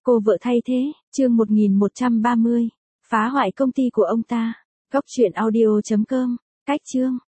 Cô vợ thay thế, chương 1130. Phá hoại công ty của ông ta. Góc truyện audio.com. Cách chương.